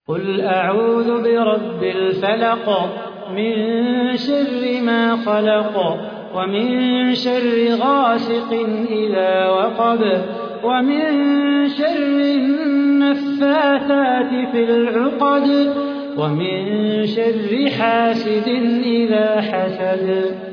قل أعوذ برب الفلق من شر ما خلق ومن شر غاسق إذا وقب ومن شر النفاثات في العقد ومن شر حاسد إذا حسد.